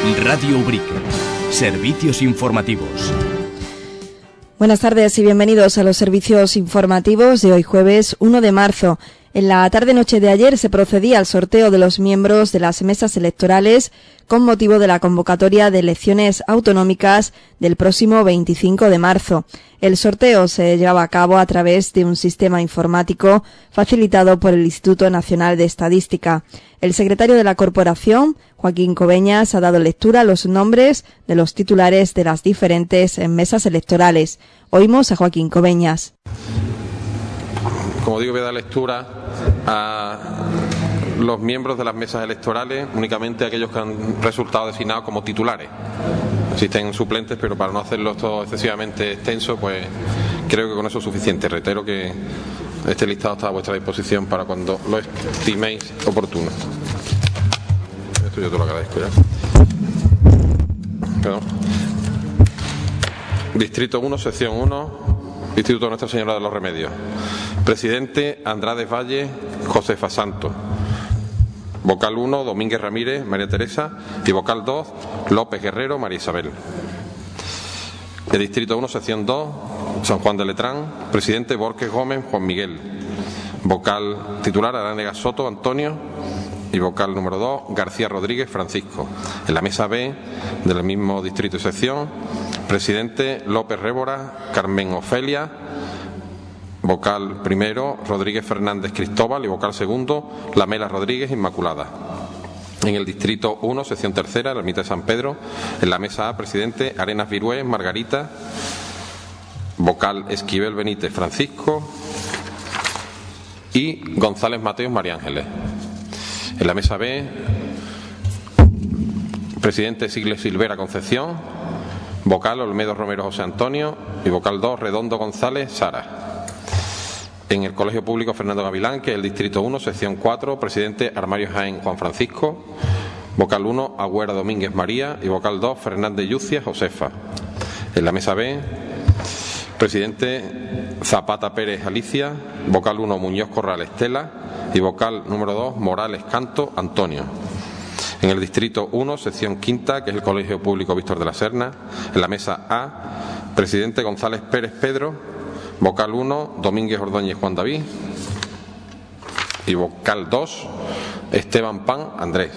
Radio Ubrique. Servicios informativos. Buenas tardes y bienvenidos a los servicios informativos de hoy jueves 1 de marzo. En la tarde-noche de ayer se procedía al sorteo de los miembros de las mesas electorales con motivo de la convocatoria de elecciones autonómicas del próximo 25 de marzo. El sorteo se llevaba a cabo a través de un sistema informático facilitado por el Instituto Nacional de Estadística. El secretario de la corporación, Joaquín Coveñas, ha dado lectura a los nombres de los titulares de las diferentes mesas electorales. Oímos a Joaquín Coveñas. Como digo, voy a dar lectura a los miembros de las mesas electorales, únicamente aquellos que han resultado designados como titulares. Existen suplentes, pero para no hacerlo todo excesivamente extenso, pues creo que con eso es suficiente. Reitero que este listado está a vuestra disposición para cuando lo estiméis oportuno. Esto yo te lo agradezco ya. Perdón. Distrito 1, sección 1, Instituto Nuestra Señora de los Remedios. Presidente, Andrade Valle, Josefa Santos. Vocal 1, Domínguez Ramírez, María Teresa. Y vocal 2, López Guerrero, María Isabel. El Distrito 1, sección 2, San Juan de Letrán. Presidente, Borges Gómez, Juan Miguel. Vocal titular, Aránega Soto, Antonio. Y vocal número 2, García Rodríguez, Francisco. En la mesa B del mismo distrito y sección, presidente, López Révora, Carmen Ofelia. Vocal primero, Rodríguez Fernández Cristóbal. Y vocal segundo, Lamela Rodríguez Inmaculada. En el distrito 1, sección tercera, la ermita de San Pedro. En la mesa A, presidente, Arenas Virués, Margarita. Vocal Esquivel Benítez Francisco. Y González Mateos María Ángeles. En la mesa B, presidente Sigles Silvera Concepción. Vocal Olmedo Romero José Antonio. Y vocal 2, Redondo González Sara. En el Colegio Público Fernando Gavilán, que es el Distrito 1, sección 4, presidente Armario Jaén Juan Francisco. Vocal 1, Agüera Domínguez María. Y vocal 2, Fernández Yucia Josefa. En la mesa B, presidente Zapata Pérez Alicia. Vocal 1, Muñoz Corral Estela. Y vocal número 2, Morales Canto Antonio. En el Distrito 1, sección quinta, que es el Colegio Público Víctor de la Serna. En la mesa A, presidente González Pérez Pedro. Vocal 1, Domínguez Ordóñez Juan David. Y vocal 2, Esteban Pan Andrés.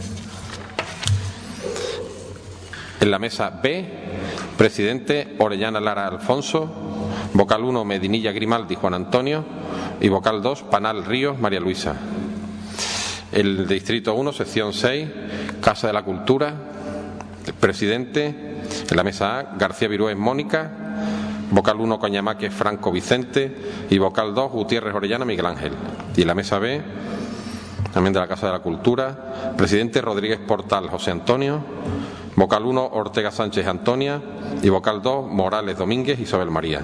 En la mesa B, presidente Orellana Lara Alfonso. Vocal 1, Medinilla Grimaldi Juan Antonio. Y vocal 2, Panal Ríos María Luisa. El Distrito 1, sección 6, Casa de la Cultura. Presidente, en la mesa A, García Virués Mónica. Vocal 1, Cañamaque Franco Vicente. Y vocal 2, Gutiérrez Orellana Miguel Ángel. Y en la mesa B, también de la Casa de la Cultura, presidente Rodríguez Portal José Antonio. Vocal 1, Ortega Sánchez Antonia. Y vocal 2, Morales Domínguez Isabel María.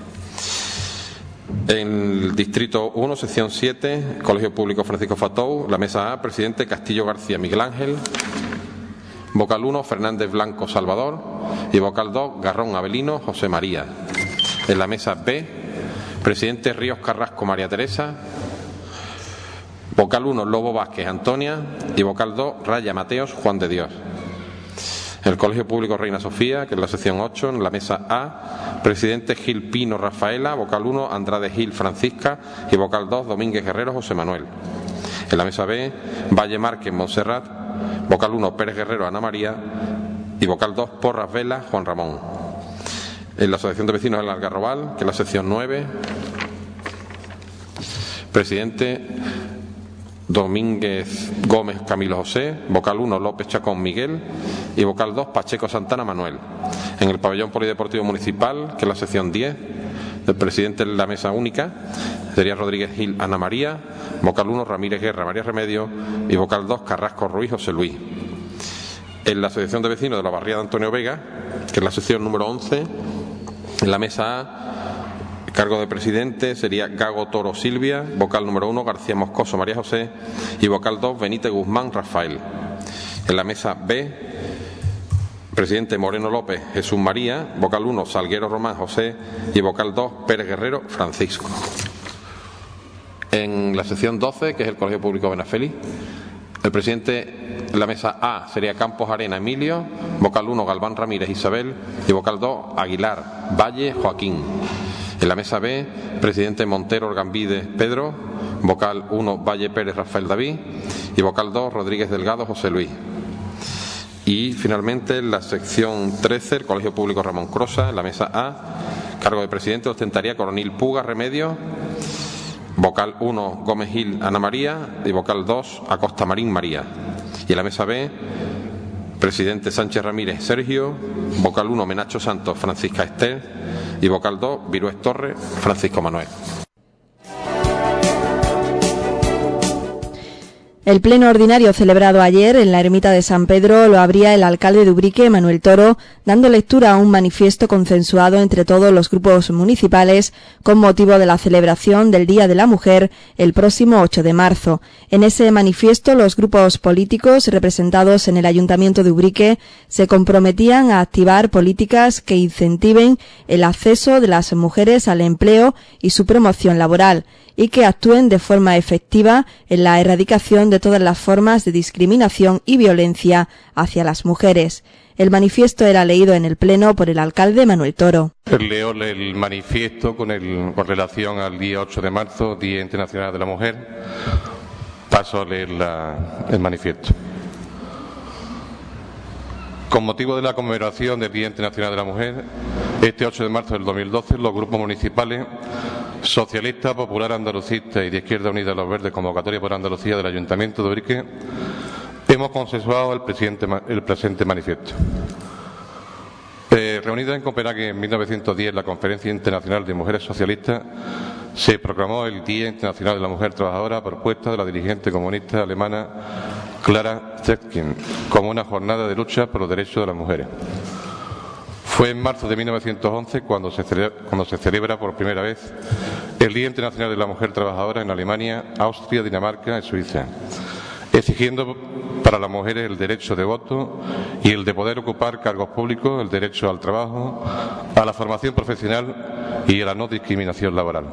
En el Distrito 1, sección 7, Colegio Público Francisco Fatou, la mesa A, presidente Castillo García Miguel Ángel. Vocal 1, Fernández Blanco Salvador. Y vocal 2, Garrón Avelino José María. En la mesa B, presidente Ríos Carrasco María Teresa. Vocal 1, Lobo Vázquez Antonia. Y vocal 2, Raya Mateos Juan de Dios. El Colegio Público Reina Sofía, que es la sección 8, en la mesa A, presidente Gil Pino Rafaela. Vocal 1, Andrade Gil Francisca. Y vocal 2, Domínguez Guerrero José Manuel. En la mesa B, Valle Márquez Montserrat. Vocal 1, Pérez Guerrero Ana María. Y vocal 2, Porras Vela Juan Ramón. En la Asociación de Vecinos del Algarrobal, que es la sección 9, presidente Domínguez Gómez Camilo José. Vocal 1, López Chacón Miguel. Y vocal 2, Pacheco Santana Manuel. En el Pabellón Polideportivo Municipal, que es la sección 10, el presidente de la mesa única sería Rodríguez Gil Ana María. Vocal 1, Ramírez Guerra María Remedio. Y vocal 2, Carrasco Ruiz José Luis. En la Asociación de Vecinos de la Barriada Antonio Vega, que es la sección número 11, en la mesa A, cargo de presidente sería Gago Toro Silvia. Vocal número 1, García Moscoso María José. Y vocal 2, Benítez Guzmán Rafael. En la mesa B, presidente Moreno López Jesús María. Vocal 1, Salguero Román José. Y vocal 2, Pérez Guerrero Francisco. En la sección 12, que es el Colegio Público Benafeli, El presidente de la mesa A sería Campos Arena Emilio, vocal 1 Galván Ramírez Isabel y vocal 2 Aguilar Valle Joaquín. En la mesa B, presidente Montero Orgambide Pedro, vocal 1 Valle Pérez Rafael David y vocal 2 Rodríguez Delgado José Luis. Y finalmente en la sección 13, el Colegio Público Ramón Crosa, en la mesa A, cargo de presidente ostentaría Coronil Puga Remedio, vocal 1 Gómez Gil Ana María y vocal 2 Acosta Marín María. Y en la mesa B, presidente Sánchez Ramírez Sergio, vocal 1 Menacho Santos Francisca Estel y vocal 2 Virués Torres Francisco Manuel. El pleno ordinario celebrado ayer en la ermita de San Pedro lo abría el alcalde de Ubrique, Manuel Toro, dando lectura a un manifiesto consensuado entre todos los grupos municipales con motivo de la celebración del Día de la Mujer el próximo 8 de marzo. En ese manifiesto, los grupos políticos representados en el Ayuntamiento de Ubrique se comprometían a activar políticas que incentiven el acceso de las mujeres al empleo y su promoción laboral, y que actúen de forma efectiva en la erradicación de todas las formas de discriminación y violencia hacia las mujeres. El manifiesto era leído en el Pleno por el alcalde Manuel Toro. Leo el manifiesto con relación al día 8 de marzo, Día Internacional de la Mujer. Paso a leer el manifiesto. Con motivo de la conmemoración del Día Internacional de la Mujer, este 8 de marzo del 2012, los grupos municipales Socialista, Popular, Andalucista y de Izquierda Unida Los Verdes, Convocatoria por Andalucía del Ayuntamiento de Ubrique, hemos consensuado el presente manifiesto. Reunida en Copenhague en 1910 la Conferencia Internacional de Mujeres Socialistas, se proclamó el Día Internacional de la Mujer Trabajadora a propuesta de la dirigente comunista alemana Clara Zetkin, como una jornada de lucha por los derechos de las mujeres. Fue en marzo de 1911 cuando se celebra por primera vez el Día Internacional de la Mujer Trabajadora en Alemania, Austria, Dinamarca y Suiza, exigiendo para las mujeres el derecho de voto y el de poder ocupar cargos públicos, el derecho al trabajo, a la formación profesional y a la no discriminación laboral.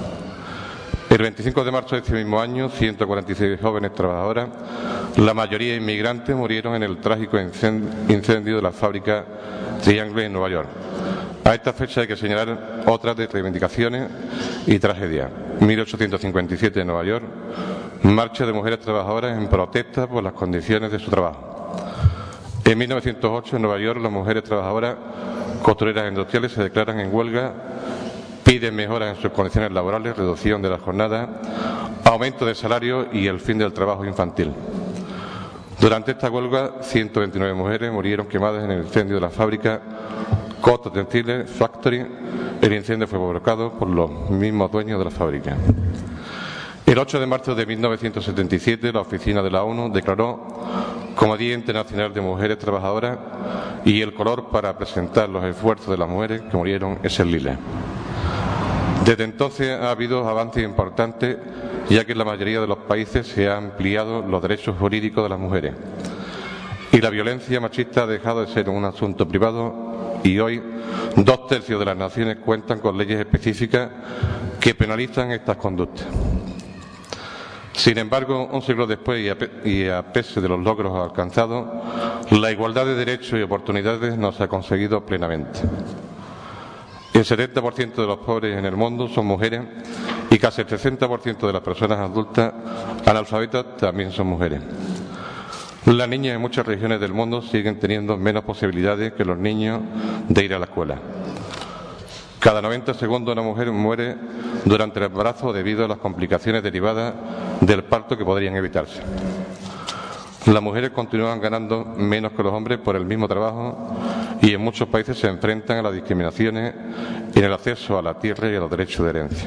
El 25 de marzo de este mismo año, 146 jóvenes trabajadoras, la mayoría inmigrantes, murieron en el trágico incendio de la fábrica Triangle en Nueva York. A esta fecha hay que señalar otras de reivindicaciones y tragedias. 1857 en Nueva York, marcha de mujeres trabajadoras en protesta por las condiciones de su trabajo. En 1908 en Nueva York, las mujeres trabajadoras costureras industriales se declaran en huelga, piden mejoras en sus condiciones laborales, reducción de la jornada, aumento de salario y el fin del trabajo infantil. Durante esta huelga, 129 mujeres murieron quemadas en el incendio de la fábrica Cotton Textile Factory. El incendio fue provocado por los mismos dueños de la fábrica. El 8 de marzo de 1977, la Oficina de la ONU declaró como Día Internacional de Mujeres Trabajadoras y el color para presentar los esfuerzos de las mujeres que murieron es el lila. Desde entonces ha habido avances importantes, ya que en la mayoría de los países se han ampliado los derechos jurídicos de las mujeres. Y la violencia machista ha dejado de ser un asunto privado y hoy 2/3 de las naciones cuentan con leyes específicas que penalizan estas conductas. Sin embargo, un siglo después y a pesar de los logros alcanzados, la igualdad de derechos y oportunidades no se ha conseguido plenamente. El 70% de los pobres en el mundo son mujeres y casi el 60% de las personas adultas analfabetas también son mujeres. Las niñas en muchas regiones del mundo siguen teniendo menos posibilidades que los niños de ir a la escuela. Cada 90 segundos una mujer muere durante el embarazo debido a las complicaciones derivadas del parto que podrían evitarse. Las mujeres continúan ganando menos que los hombres por el mismo trabajo y en muchos países se enfrentan a las discriminaciones en el acceso a la tierra y a los derechos de herencia.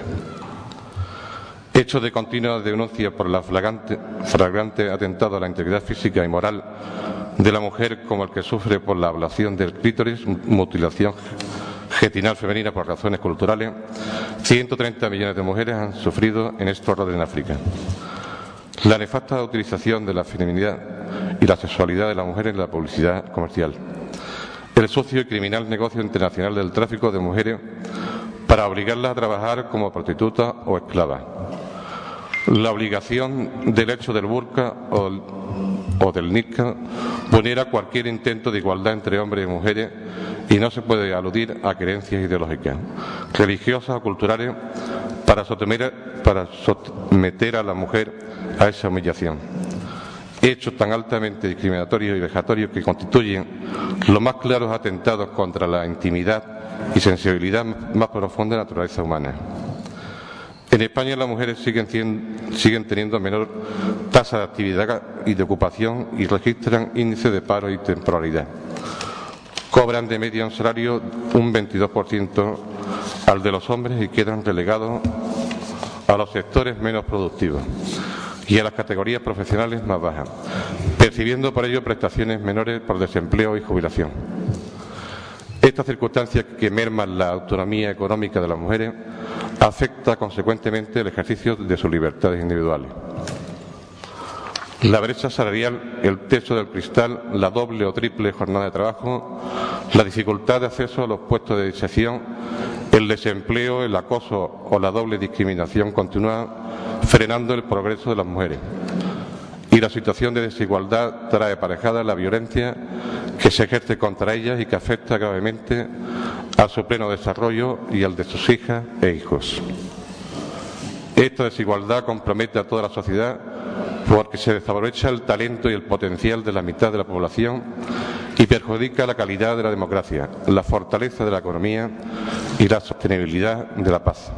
Hechos de continua denuncia por el flagrante atentado a la integridad física y moral de la mujer, como el que sufre por la ablación del clítoris, mutilación genital femenina por razones culturales, 130 millones de mujeres han sufrido en estos roles en África. La nefasta utilización de la feminidad y la sexualidad de la mujer en la publicidad comercial. El sucio y criminal negocio internacional del tráfico de mujeres para obligarlas a trabajar como prostitutas o esclavas. La obligación del hecho del burka o del NICA vulnera cualquier intento de igualdad entre hombres y mujeres y no se puede aludir a creencias ideológicas, religiosas o culturales para someter a la mujer a esa humillación. Hechos tan altamente discriminatorios y vejatorios que constituyen los más claros atentados contra la intimidad y sensibilidad más profunda de la naturaleza humana. En España las mujeres siguen teniendo menor tasa de actividad y de ocupación y registran índices de paro y temporalidad. Cobran de media un salario un 22% al de los hombres y quedan relegados a los sectores menos productivos y a las categorías profesionales más bajas, percibiendo por ello prestaciones menores por desempleo y jubilación. Estas circunstancias que merman la autonomía económica de las mujeres afecta consecuentemente el ejercicio de sus libertades individuales. La brecha salarial, el techo del cristal, la doble o triple jornada de trabajo, la dificultad de acceso a los puestos de dirección, el desempleo, el acoso o la doble discriminación continúan frenando el progreso de las mujeres. Y la situación de desigualdad trae aparejada la violencia que se ejerce contra ellas y que afecta gravemente a su pleno desarrollo y al de sus hijas e hijos. Esta desigualdad compromete a toda la sociedad porque se desaprovecha el talento y el potencial de la mitad de la población y perjudica la calidad de la democracia, la fortaleza de la economía y la sostenibilidad de la paz.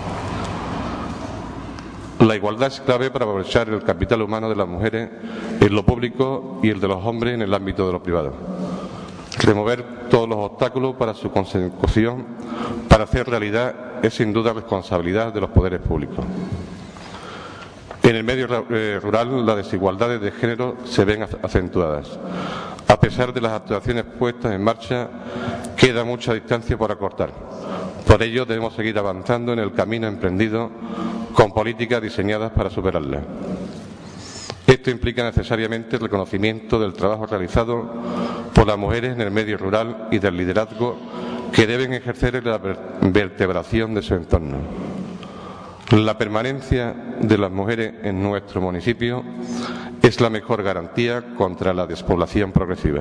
La igualdad es clave para aprovechar el capital humano de las mujeres en lo público y el de los hombres en el ámbito de lo privado. Remover todos los obstáculos para su consecución, para hacer realidad, es sin duda responsabilidad de los poderes públicos. En el medio rural, las desigualdades de género se ven acentuadas. A pesar de las actuaciones puestas en marcha, queda mucha distancia por acortar. Por ello, debemos seguir avanzando en el camino emprendido con políticas diseñadas para superarla. Esto implica necesariamente el reconocimiento del trabajo realizado por las mujeres en el medio rural y del liderazgo que deben ejercer en la vertebración de su entorno. La permanencia de las mujeres en nuestro municipio es la mejor garantía contra la despoblación progresiva.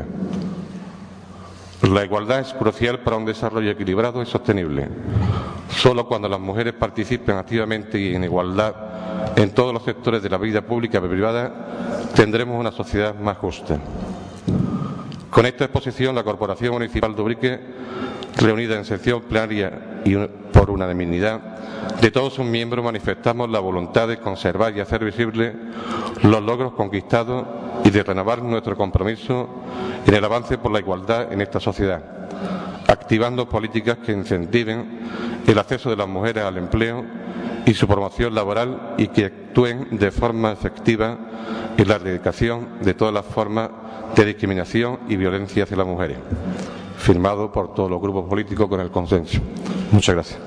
La igualdad es crucial para un desarrollo equilibrado y sostenible. Solo cuando las mujeres participen activamente y en igualdad en todos los sectores de la vida pública y privada, tendremos una sociedad más justa. Con esta exposición, la Corporación Municipal de Ubrique, reunida en sesión plenaria y por unanimidad de todos sus miembros, manifestamos la voluntad de conservar y hacer visibles los logros conquistados y de renovar nuestro compromiso en el avance por la igualdad en esta sociedad, activando políticas que incentiven el acceso de las mujeres al empleo y su promoción laboral y que actúen de forma efectiva en la erradicación de todas las formas de discriminación y violencia hacia las mujeres. Firmado por todos los grupos políticos con el consenso. Muchas gracias.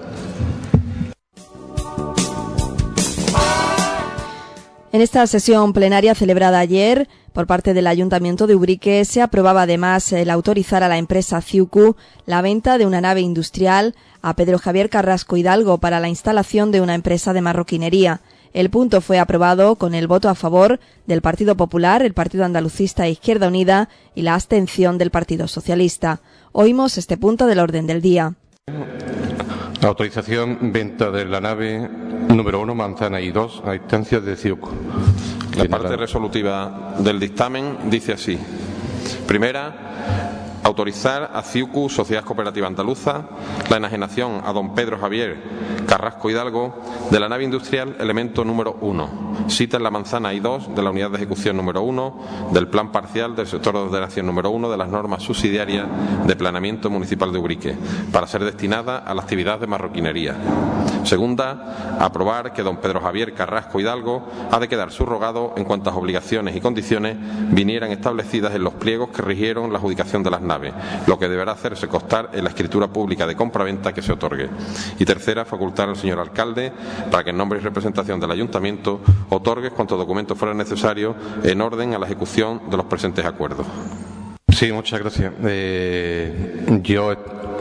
En esta sesión plenaria celebrada ayer por parte del Ayuntamiento de Ubrique se aprobaba además el autorizar a la empresa Ciucu la venta de una nave industrial a Pedro Javier Carrasco Hidalgo para la instalación de una empresa de marroquinería. El punto fue aprobado con el voto a favor del Partido Popular, el Partido Andalucista e Izquierda Unida y la abstención del Partido Socialista. Oímos este punto del orden del día. Autorización venta de la nave número 1, Manzana y 2, a instancias de Ciucu. La parte resolutiva del dictamen dice así. Primera, autorizar a Ciucu, Sociedad Cooperativa Andaluza, la enajenación a don Pedro Javier Carrasco Hidalgo de la nave industrial elemento número 1, cita en la Manzana I2 de la unidad de ejecución número 1 del plan parcial del sector de ordenación número 1 de las normas subsidiarias de planeamiento municipal de Ubrique, para ser destinada a la actividad de marroquinería. Segunda, aprobar que don Pedro Javier Carrasco Hidalgo ha de quedar subrogado en cuantas obligaciones y condiciones vinieran establecidas en los pliegos que rigieron la adjudicación de las naves, lo que deberá hacerse constar en la escritura pública de compraventa que se otorgue. Y tercera, facultar al señor alcalde para que en nombre y representación del ayuntamiento otorgue cuantos documentos fueran necesarios en orden a la ejecución de los presentes acuerdos. Sí, muchas gracias. Yo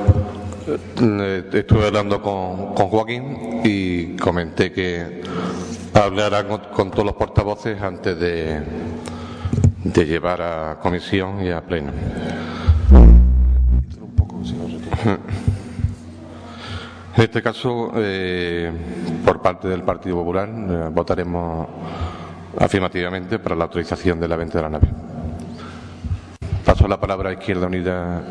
estuve hablando con Joaquín y comenté que hablara con todos los portavoces antes de de llevar a comisión y a pleno. En este caso, por parte del Partido Popular, votaremos afirmativamente para la autorización de la venta de la nave. Paso la palabra a Izquierda Unida.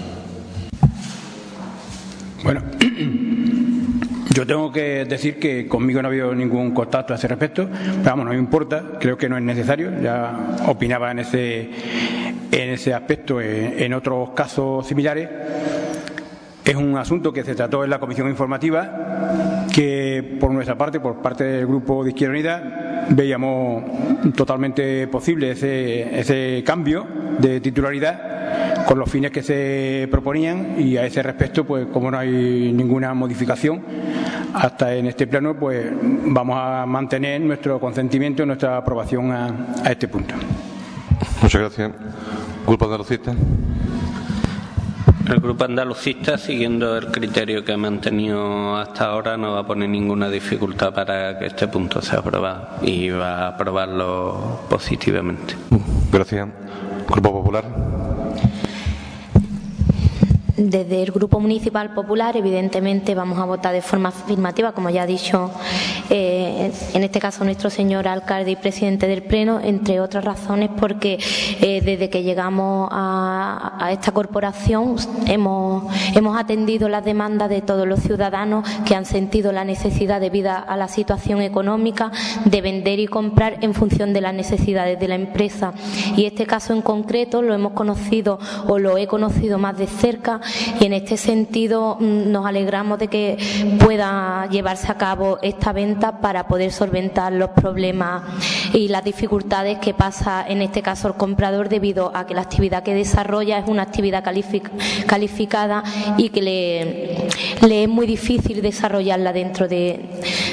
Bueno, yo tengo que decir que conmigo no ha habido ningún contacto a ese respecto, pero vamos, no me importa, creo que no es necesario, ya opinaba en ese aspecto en otros casos similares. Es un asunto que se trató en la comisión informativa, que por nuestra parte, por parte del Grupo de Izquierda Unida, veíamos totalmente posible ese cambio de titularidad con los fines que se proponían, y a ese respecto, pues como no hay ninguna modificación hasta en este pleno, pues vamos a mantener nuestro consentimiento y nuestra aprobación a este punto. Muchas gracias. Grupo Andalucista. El Grupo Andalucista, siguiendo el criterio que ha mantenido hasta ahora, no va a poner ninguna dificultad para que este punto sea aprobado y va a aprobarlo positivamente. Gracias. Grupo Popular. Desde el Grupo Municipal Popular, evidentemente, vamos a votar de forma afirmativa, como ya ha dicho en este caso nuestro señor alcalde y presidente del Pleno, entre otras razones porque desde que llegamos a esta corporación hemos atendido las demandas de todos los ciudadanos que han sentido la necesidad, debido a la situación económica, de vender y comprar en función de las necesidades de la empresa. Y este caso en concreto lo hemos conocido, o lo he conocido más de cerca, y en este sentido nos alegramos de que pueda llevarse a cabo esta venta para poder solventar los problemas y las dificultades que pasa en este caso el comprador, debido a que la actividad que desarrolla es una actividad calificada y que le es muy difícil desarrollarla dentro del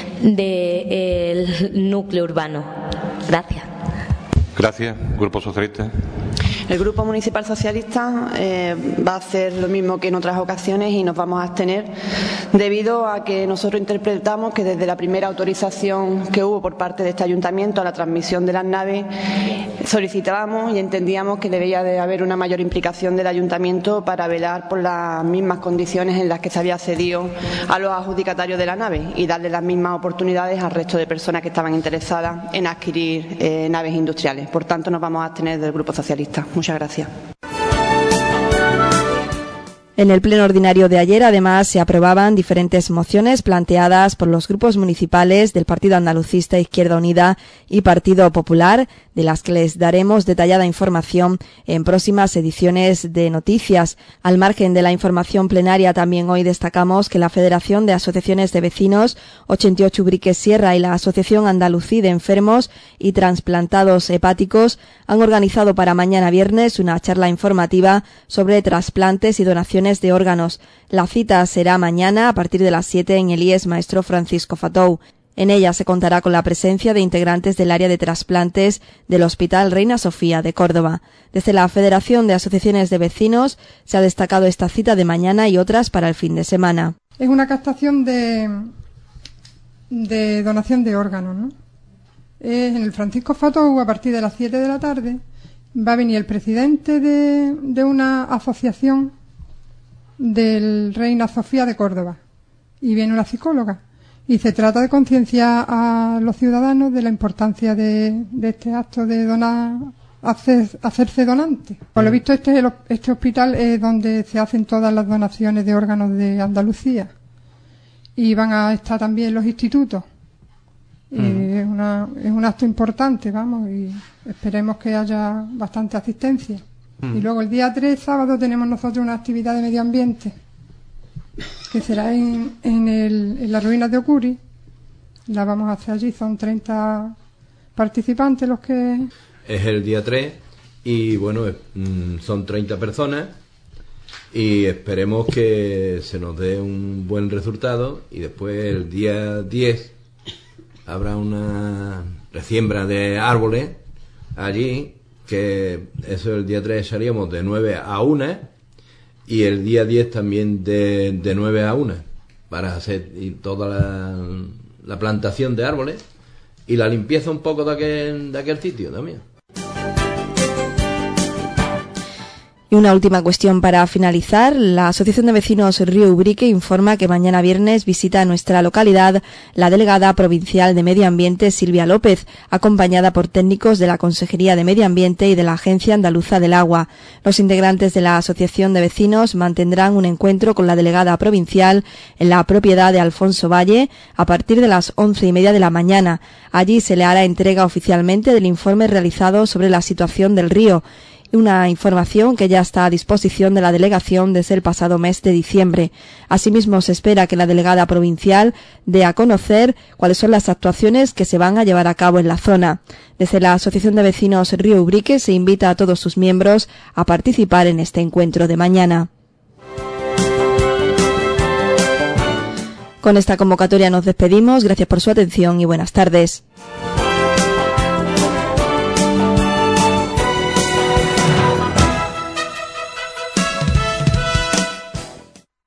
núcleo urbano. Gracias. Gracias. Grupo Socialista. El Grupo Municipal Socialista va a hacer lo mismo que en otras ocasiones y nos vamos a abstener debido a que nosotros interpretamos que desde la primera autorización que hubo por parte de este ayuntamiento a la transmisión de las naves solicitábamos y entendíamos que debía de haber una mayor implicación del ayuntamiento para velar por las mismas condiciones en las que se había cedido a los adjudicatarios de la nave y darle las mismas oportunidades al resto de personas que estaban interesadas en adquirir naves industriales. Por tanto, nos vamos a abstener del Grupo Socialista. Muchas gracias. En el pleno ordinario de ayer, además, se aprobaban diferentes mociones planteadas por los grupos municipales del Partido Andalucista, Izquierda Unida y Partido Popular, de las que les daremos detallada información en próximas ediciones de Noticias. Al margen de la información plenaria, también hoy destacamos que la Federación de Asociaciones de Vecinos 88 Ubrique Sierra y la Asociación Andalusí de Enfermos y Transplantados Hepáticos han organizado para mañana viernes una charla informativa sobre trasplantes y donaciones de órganos. La cita será mañana a partir de las 7 en el IES Maestro Francisco Fatou. En ella se contará con la presencia de integrantes del área de trasplantes del Hospital Reina Sofía de Córdoba. Desde la Federación de Asociaciones de Vecinos se ha destacado esta cita de mañana y otras para el fin de semana. Es una captación de donación de órganos, ¿no? En el Francisco Fatou, a partir de las 7 de la tarde, va a venir el presidente de una asociación del Reina Sofía de Córdoba y viene una psicóloga y se trata de concienciar a los ciudadanos de la importancia de este acto de donar, hacerse donante. Por lo visto este hospital es donde se hacen todas las donaciones de órganos de Andalucía y van a estar también los institutos. Es un acto importante, vamos, y esperemos que haya bastante asistencia. Y luego el día 3, sábado, tenemos nosotros una actividad de medio ambiente que será en las ruinas de Ocuri. La vamos a hacer allí, son 30 participantes los que... Es el día 3 y bueno, son 30 personas y esperemos que se nos dé un buen resultado y después el día 10 habrá una resiembra de árboles allí, que eso el día 3 salíamos de 9 a 1 y el día 10 también de 9 a 1 para hacer toda la plantación de árboles y la limpieza un poco de aquel sitio también. Y una última cuestión para finalizar. La Asociación de Vecinos Río Ubrique informa que mañana viernes visita a nuestra localidad la delegada provincial de Medio Ambiente, Silvia López, acompañada por técnicos de la Consejería de Medio Ambiente y de la Agencia Andaluza del Agua. Los integrantes de la Asociación de Vecinos mantendrán un encuentro con la delegada provincial en la propiedad de Alfonso Valle a partir de las 11:30 de la mañana. Allí se le hará entrega oficialmente del informe realizado sobre la situación del río, una información que ya está a disposición de la delegación desde el pasado mes de diciembre. Asimismo, se espera que la delegada provincial dé a conocer cuáles son las actuaciones que se van a llevar a cabo en la zona. Desde la Asociación de Vecinos Río Ubrique se invita a todos sus miembros a participar en este encuentro de mañana. Con esta convocatoria nos despedimos. Gracias por su atención y buenas tardes.